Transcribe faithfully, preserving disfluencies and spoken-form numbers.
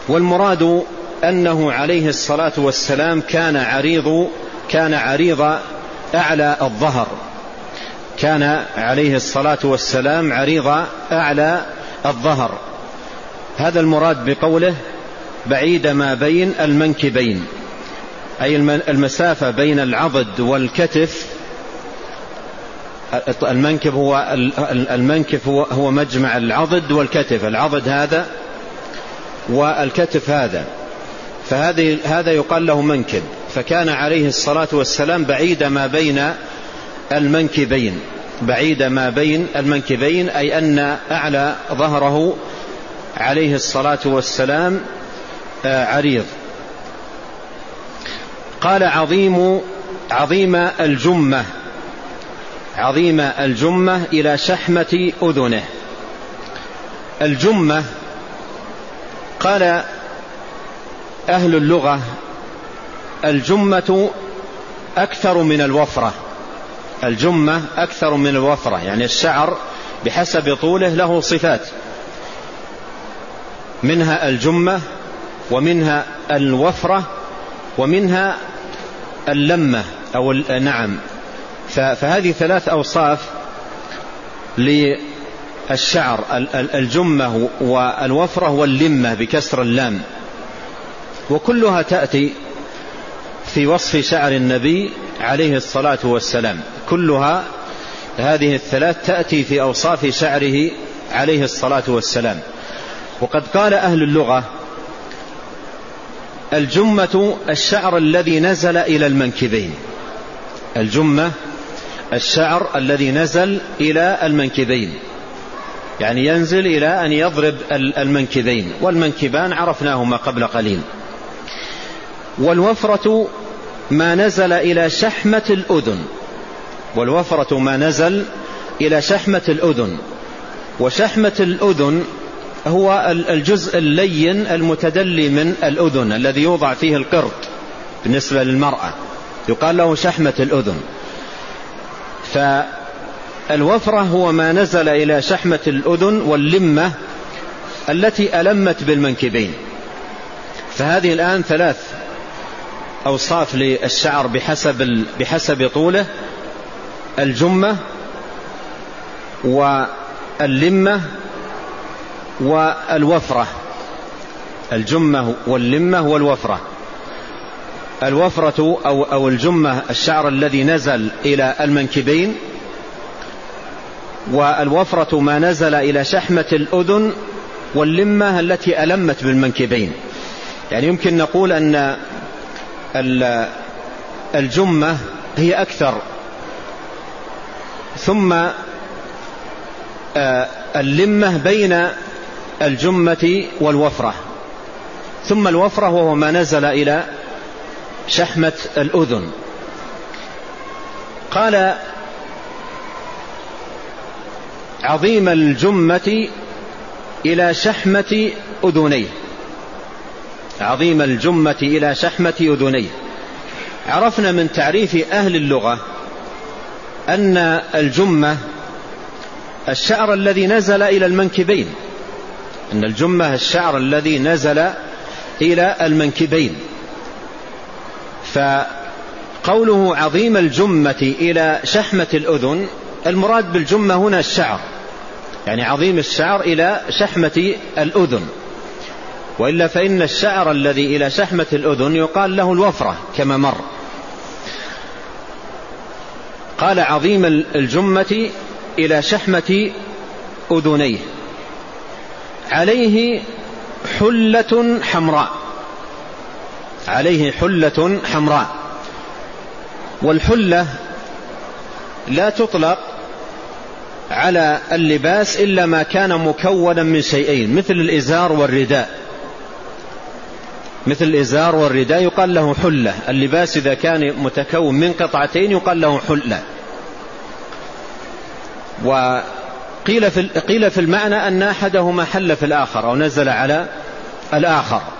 والمراد أنه عليه الصلاة والسلام كان عريض كان عريض أعلى الظهر، كان عليه الصلاة والسلام عريض أعلى الظهر. هذا المراد بقوله بعيد ما بين المنكبين، أي المسافة بين العضد والكتف. المنكب هو المنكب هو هو مجمع العضد والكتف، العضد هذا والكتف هذا، فهذه هذا يقال له منكب. فكان عليه الصلاة والسلام بعيد ما بين المنكبين، بعيد ما بين المنكبين، أي أن أعلى ظهره عليه الصلاة والسلام عريض. قال عظيم عظيم الجمة، عظيم الجمة إلى شحمة أذنه. الجمة قال أهل اللغة الجمة أكثر من الوفرة، الجمة أكثر من الوفرة، يعني الشعر بحسب طوله له صفات، منها الجمة ومنها الوفرة ومنها اللمة أو نعم. فهذه ثلاث أوصاف للشعر، الجمة والوفرة واللمة بكسر اللام، وكلها تأتي في وصف شعر النبي عليه الصلاة والسلام، كلها هذه الثلاث تأتي في أوصاف شعره عليه الصلاة والسلام. وقد قال أهل اللغة الجمة الشعر الذي نزل إلى المنكبين، الجمة الشعر الذي نزل إلى المنكبين، يعني ينزل إلى أن يضرب المنكبين، والمنكبان عرفناهما قبل قليل. والوفرة ما نزل إلى شحمة الأذن، والوفرة ما نزل إلى شحمة الأذن. وشحمة الأذن هو الجزء اللين المتدلي من الأذن الذي يوضع فيه القرط بالنسبة للمرأة، يقال له شحمة الأذن. فالوفرة هو ما نزل إلى شحمة الأذن، واللمة التي ألمت بالمنكبين. فهذه الآن ثلاث أوصاف للشعر بحسب بحسب طوله: الجمة واللمة والوفرة، الجمة واللمة والوفرة. الوفرة أو, أو الجمة الشعر الذي نزل إلى المنكبين، والوفرة ما نزل إلى شحمة الأذن، واللمة التي ألمت بالمنكبين. يعني يمكن نقول أن الجمة هي أكثر، ثم اللمة بين الجمة والوفرة، ثم الوفرة وهو ما نزل إلى شحمة الأذن. قال عظيم الجمة إلى شحمة أذنيه، عظيم الجمة إلى شحمة أذنيه. عرفنا من تعريف أهل اللغة أن الجمة الشعر الذي نزل إلى المنكبين، أن الجمة الشعر الذي نزل إلى المنكبين. فقوله عظيم الجمة إلى شحمة الأذن، المراد بالجمة هنا الشعر، يعني عظيم الشعر إلى شحمة الأذن، وإلا فإن الشعر الذي إلى شحمة الأذن يقال له الوفرة كما مر. قال عظيم الجمة إلى شحمة أذنيه، عليه حلة حمراء، عليه حلة حمراء. والحلة لا تطلق على اللباس إلا ما كان مكونا من شيئين، مثل الإزار والرداء، مثل الإزار والرداء يقال له حلة. اللباس إذا كان متكون من قطعتين يقال له حلة. وقيل في قيل في المعنى أن أحدهما حل في الآخر أو نزل على الآخر.